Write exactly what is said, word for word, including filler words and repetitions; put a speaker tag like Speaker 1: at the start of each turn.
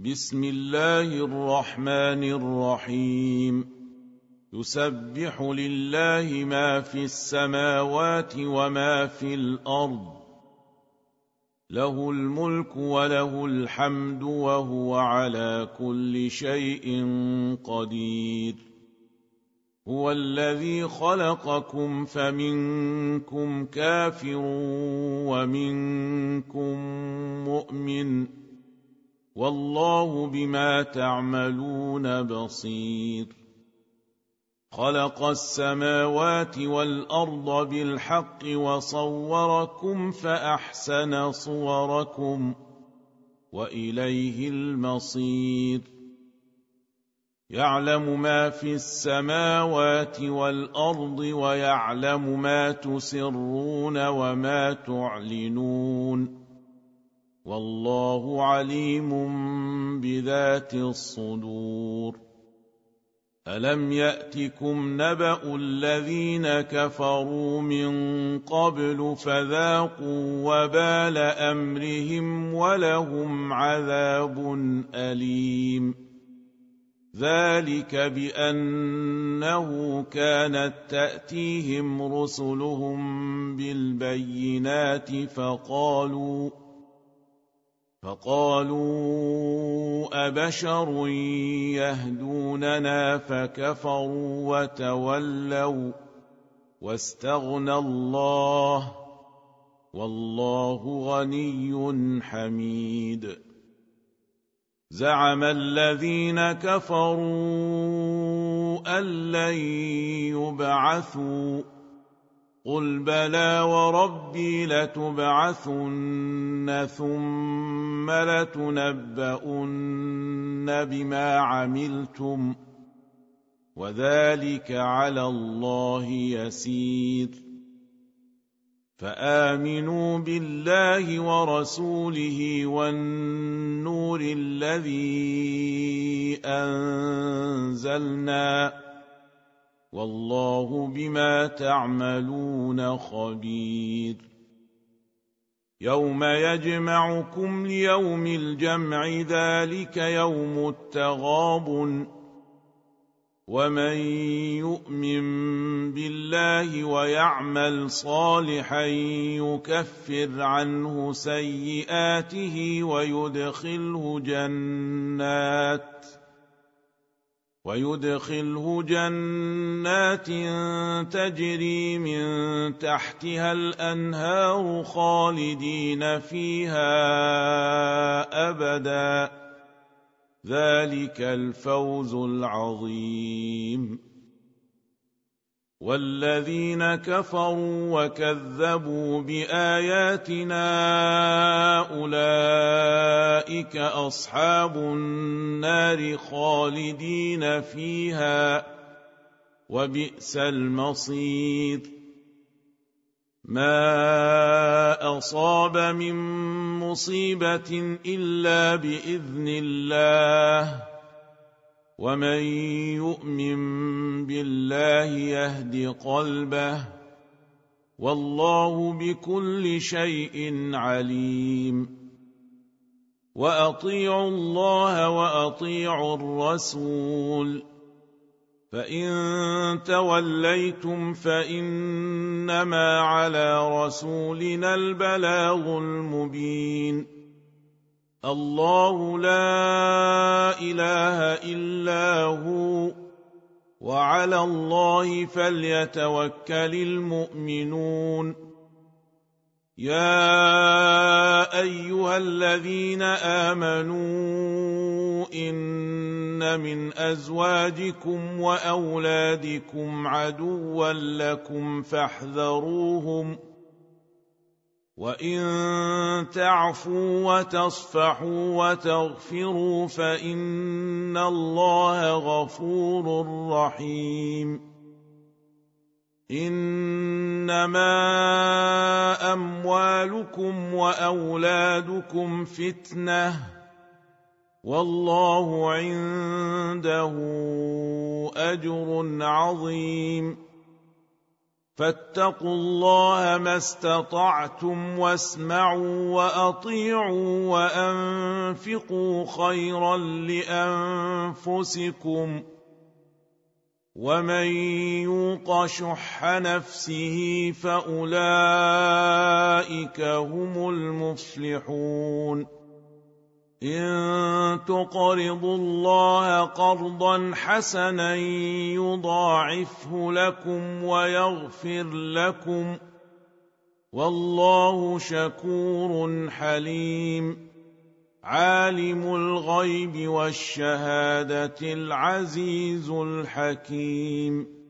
Speaker 1: بسم الله الرحمن الرحيم يسبح لله ما في السماوات وما في الأرض له الملك وله الحمد وهو على كل شيء قدير هو الذي خلقكم فمنكم كافر ومنكم مؤمن والله بما تعملون بصير خلق السماوات والأرض بالحق وصوركم فأحسن صوركم وإليه المصير يعلم ما في السماوات والأرض ويعلم ما تسرون وما تعلنون والله عليم بذات الصدور ألم يأتكم نبأ الذين كفروا من قبل فذاقوا وبال أمرهم ولهم عذاب أليم ذلك بأنه كانت تأتيهم رسلهم بالبينات فقالوا فقالوا أبشر يهدوننا فكفروا وتولوا واستغنى الله والله غني حميد زعم الذين كفروا أن لن يبعثوا قل بلى وربي لتبعثن ثم لتنبؤن بما عملتم وذلك على الله يسير فآمنوا بالله ورسوله والنور الذي أنزلنا والله بما تعملون خبير يوم يجمعكم ليوم الجمع ذلك يوم التغابن ومن يؤمن بالله ويعمل صالحا يكفر عنه سيئاته ويدخله جنات ويدخله جنات تجري من تحتها الأنهار خالدين فيها أبدا ذلك الفوز العظيم والذين كفروا وكذبوا بآياتنا أولئك أصحاب النار خالدين فيها وبئس المصير ما أصاب من مصيبة إلا بإذن الله ومن يؤمن بالله يهد قلبه والله بكل شيء عليم وأطيعوا الله وأطيعوا الرسول فإن توليتم فإنما على رسولنا البلاغ المبين الله لا إله إلا هو وعلى الله فليتوكل المؤمنون يا أيها الذين آمنوا إن من أزواجكم وأولادكم عدوا لكم فاحذروهم وإن تعفوا وتصفحوا وتغفروا فإن الله غفور رحيم إنما أموالكم وأولادكم فتنة والله عنده أجر عظيم فاتقوا الله ما استطعتم واسمعوا وأطيعوا وأنفقوا خيرا لأنفسكم ومن يوق شح نفسه فأولئك هم المفلحون إن تقرضوا الله قرضا حسنا يضاعفه لكم ويغفر لكم والله شكور حليم عالم الغيب والشهادة العزيز الحكيم